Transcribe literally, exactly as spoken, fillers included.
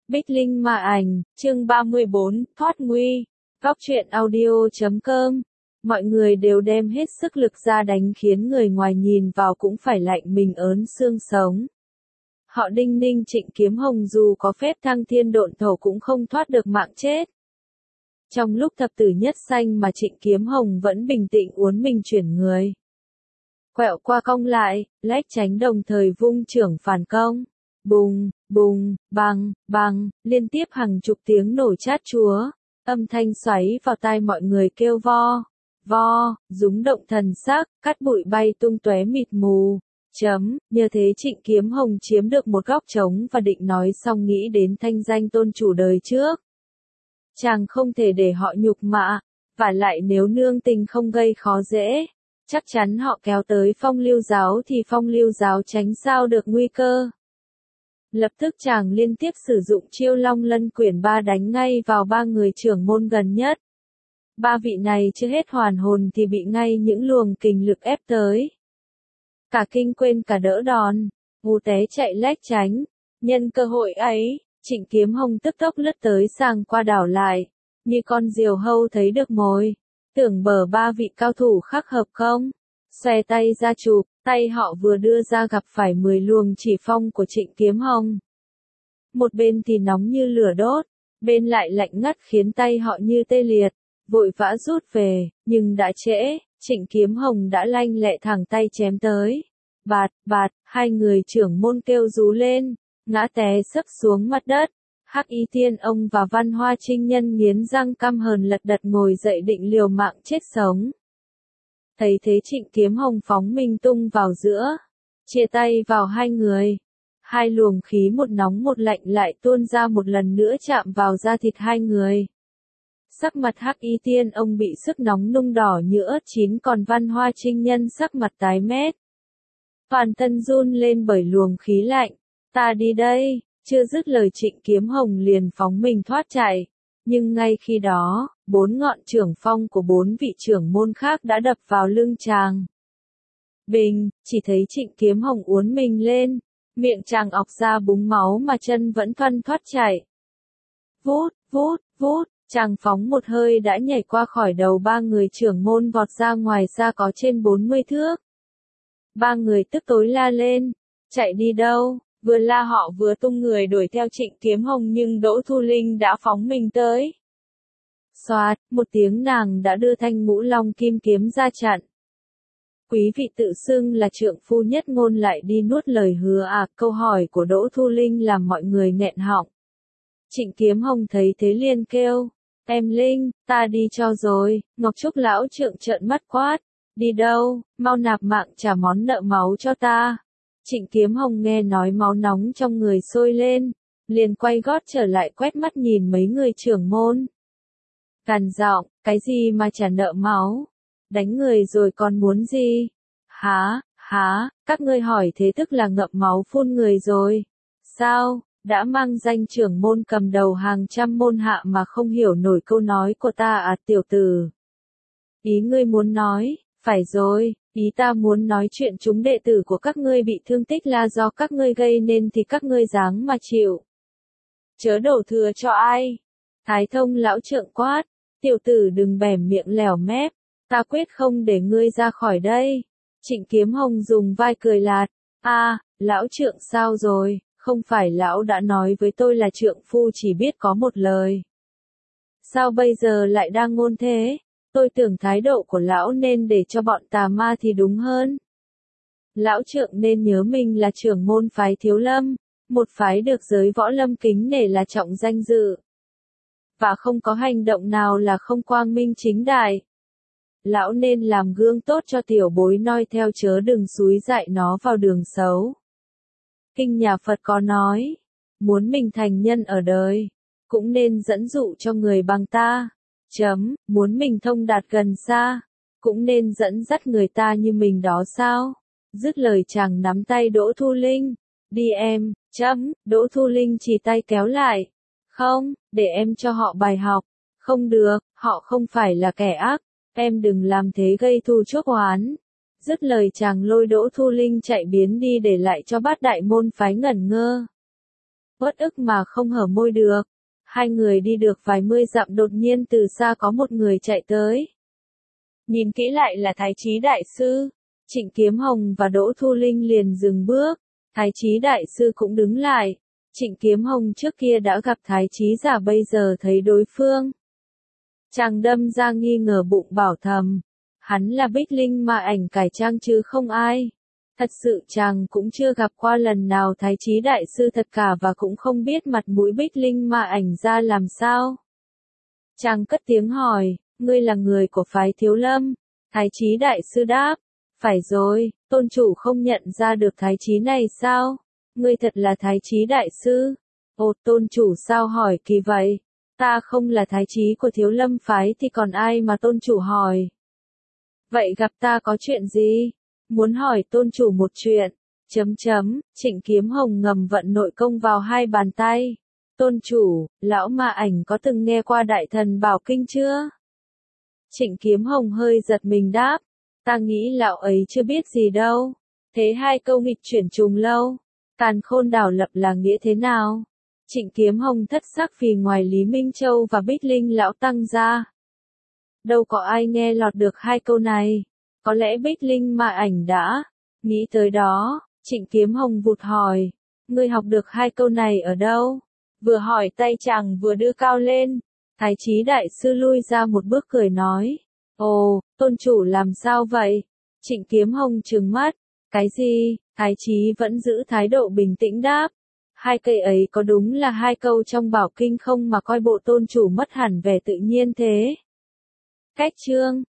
Bích Linh Ma Ảnh, chương ba mươi bốn, thoát nguy. Góc truyện audio chấm com. Mọi người đều đem hết sức lực ra đánh khiến người ngoài nhìn vào cũng phải lạnh mình ớn xương sống. Họ Đinh Ninh Trịnh Kiếm Hồng dù có phép thăng thiên độn thổ cũng không thoát được mạng chết. Trong lúc thập tử nhất sanh mà Trịnh Kiếm Hồng vẫn bình tĩnh uốn mình chuyển người. Quẹo qua cong lại, lách tránh đồng thời vung chưởng phản công. Bùng, bùng, bang, bang, liên tiếp hàng chục tiếng nổ chát chúa, âm thanh xoáy vào tai mọi người kêu vo, vo, rúng động thần sắc, cát bụi bay tung tóe mịt mù. Chấm, nhờ thế Trịnh Kiếm Hồng chiếm được một góc trống và định nói xong nghĩ đến thanh danh tôn chủ đời trước. Chàng không thể để họ nhục mạ, và lại nếu nương tình không gây khó dễ, chắc chắn họ kéo tới Phong Lưu giáo thì Phong Lưu giáo tránh sao được nguy cơ. Lập tức chàng liên tiếp sử dụng chiêu Long Lân Quyển ba đánh ngay vào ba người trưởng môn gần nhất. Ba vị này chưa hết hoàn hồn thì bị ngay những luồng kình lực ép tới. Cả kinh quên cả đỡ đòn, ngu té chạy lách tránh. Nhân cơ hội ấy, Trịnh Kiếm Hồng tức tốc lướt tới sang qua đảo lại, như con diều hâu thấy được mồi. Tưởng bờ ba vị cao thủ khắc hợp không? Xòe tay ra chụp, tay họ vừa đưa ra gặp phải mười luồng chỉ phong của Trịnh Kiếm Hồng. Một bên thì nóng như lửa đốt, bên lại lạnh ngắt khiến tay họ như tê liệt, vội vã rút về, nhưng đã trễ, Trịnh Kiếm Hồng đã lanh lẹ thẳng tay chém tới. Bạt, bạt, hai người trưởng môn kêu rú lên, ngã té sấp xuống mặt đất. Hắc Y Tiên Ông và Văn Hoa Trinh Nhân nghiến răng căm hờn lật đật ngồi dậy định liều mạng chết sống. Thấy thế Trịnh Kiếm Hồng phóng mình tung vào giữa, chia tay vào hai người. Hai luồng khí một nóng một lạnh lại tuôn ra một lần nữa chạm vào da thịt hai người. Sắc mặt Hắc Y Tiên Ông bị sức nóng nung đỏ như ớt chín còn Văn Hoa Trinh Nhân sắc mặt tái mét. Toàn thân run lên bởi luồng khí lạnh. Ta đi đây, chưa dứt lời Trịnh Kiếm Hồng liền phóng mình thoát chạy. Nhưng ngay khi đó, bốn ngọn trưởng phong của bốn vị trưởng môn khác đã đập vào lưng chàng. Bình, chỉ thấy Trịnh Kiếm Hồng uốn mình lên, miệng chàng ọc ra búng máu mà chân vẫn thoăn thoắt chạy. Vút, vút, vút, chàng phóng một hơi đã nhảy qua khỏi đầu ba người trưởng môn vọt ra ngoài xa có trên bốn mươi thước. Ba người tức tối la lên, chạy đi đâu? Vừa la họ vừa tung người đuổi theo Trịnh Kiếm Hồng nhưng Đỗ Thu Linh đã phóng mình tới. Xoạt, một tiếng nàng đã đưa thanh ngũ long kim kiếm ra chặn. Quý vị tự xưng là trượng phu nhất ngôn lại đi nuốt lời hứa à, câu hỏi của Đỗ Thu Linh làm mọi người nghẹn họng. Trịnh Kiếm Hồng thấy thế liền kêu, em Linh, ta đi cho rồi. Ngọc Trúc lão trượng trợn mắt quát, đi đâu, mau nạp mạng trả món nợ máu cho ta. Trịnh Kiếm Hồng nghe nói máu nóng trong người sôi lên, liền quay gót trở lại quét mắt nhìn mấy người trưởng môn. Gằn giọng, cái gì mà trả nợ máu? Đánh người rồi còn muốn gì? Há, há, các ngươi hỏi thế tức là ngậm máu phun người rồi. Sao, đã mang danh trưởng môn cầm đầu hàng trăm môn hạ mà không hiểu nổi câu nói của ta à tiểu tử? Ý ngươi muốn nói, phải rồi. Ý ta muốn nói chuyện chúng đệ tử của các ngươi bị thương tích là do các ngươi gây nên thì các ngươi dáng mà chịu. Chớ đổ thừa cho ai. Thái Thông lão trượng quát, tiểu tử đừng bẻm miệng lèo mép, ta quyết không để ngươi ra khỏi đây. Trịnh Kiếm Hồng dùng vai cười lạt, a, à, lão trượng sao rồi, không phải lão đã nói với tôi là trượng phu chỉ biết có một lời. Sao bây giờ lại đang ngôn thế? Tôi tưởng thái độ của lão nên để cho bọn tà ma thì đúng hơn. Lão trượng nên nhớ mình là trưởng môn phái Thiếu Lâm, một phái được giới võ lâm kính nể là trọng danh dự. Và không có hành động nào là không quang minh chính đại. Lão nên làm gương tốt cho tiểu bối noi theo chớ đừng xúi dạy nó vào đường xấu. Kinh nhà Phật có nói, muốn mình thành nhân ở đời, cũng nên dẫn dụ cho người bằng ta. Chấm, muốn mình thông đạt gần xa, cũng nên dẫn dắt người ta như mình đó sao? Dứt lời chàng nắm tay Đỗ Thu Linh, đi em, chấm, Đỗ Thu Linh chỉ tay kéo lại. Không, để em cho họ bài học. Không được, họ không phải là kẻ ác, em đừng làm thế gây thù chuốc oán. Dứt lời chàng lôi Đỗ Thu Linh chạy biến đi để lại cho bát đại môn phái ngẩn ngơ. uất ức mà không hở môi được. Hai người đi được vài mươi dặm đột nhiên từ xa có một người chạy tới. Nhìn kỹ lại là Thái Chí Đại Sư. Trịnh Kiếm Hồng và Đỗ Thu Linh liền dừng bước. Thái Chí Đại Sư cũng đứng lại. Trịnh Kiếm Hồng trước kia đã gặp Thái Chí giả bây giờ thấy đối phương. Chàng đâm ra nghi ngờ bụng bảo thầm. Hắn là Bích Linh ma ảnh cải trang chứ không ai. Thật sự chàng cũng chưa gặp qua lần nào Thái Chí Đại Sư thật cả và cũng không biết mặt mũi Bích Linh ma ảnh ra làm sao. Chàng cất tiếng hỏi, ngươi là người của phái Thiếu Lâm. Thái Chí Đại Sư đáp, phải rồi, tôn chủ không nhận ra được Thái Chí này sao? Ngươi thật là Thái Chí Đại Sư. Ồ, tôn chủ sao hỏi kỳ vậy? Ta không là Thái Chí của Thiếu Lâm phái thì còn ai mà tôn chủ hỏi? Vậy gặp ta có chuyện gì? Muốn hỏi tôn chủ một chuyện. Chấm chấm, Trịnh Kiếm Hồng ngầm vận nội công vào hai bàn tay. Tôn chủ, lão ma ảnh có từng nghe qua Đại Thần Bảo Kinh chưa? Trịnh Kiếm Hồng hơi giật mình đáp. Ta nghĩ lão ấy chưa biết gì đâu. Thế hai câu nghịch chuyển trùng lâu. Càn Khôn đảo lập là nghĩa thế nào? Trịnh Kiếm Hồng thất sắc vì ngoài Lý Minh Châu và Bích Linh lão tăng ra. Đâu có ai nghe lọt được hai câu này. Có lẽ Bích Linh ma ảnh đã. Nghĩ tới đó, Trịnh Kiếm Hồng vụt hỏi. Ngươi học được hai câu này ở đâu? Vừa hỏi tay chàng vừa đưa cao lên. Thái Chí Đại Sư lui ra một bước cười nói. Ồ, tôn chủ làm sao vậy? Trịnh Kiếm Hồng trừng mắt. Cái gì? Thái Chí vẫn giữ thái độ bình tĩnh đáp. Hai cây ấy có đúng là hai câu trong bảo kinh không mà coi bộ tôn chủ mất hẳn vẻ tự nhiên thế? Cách chương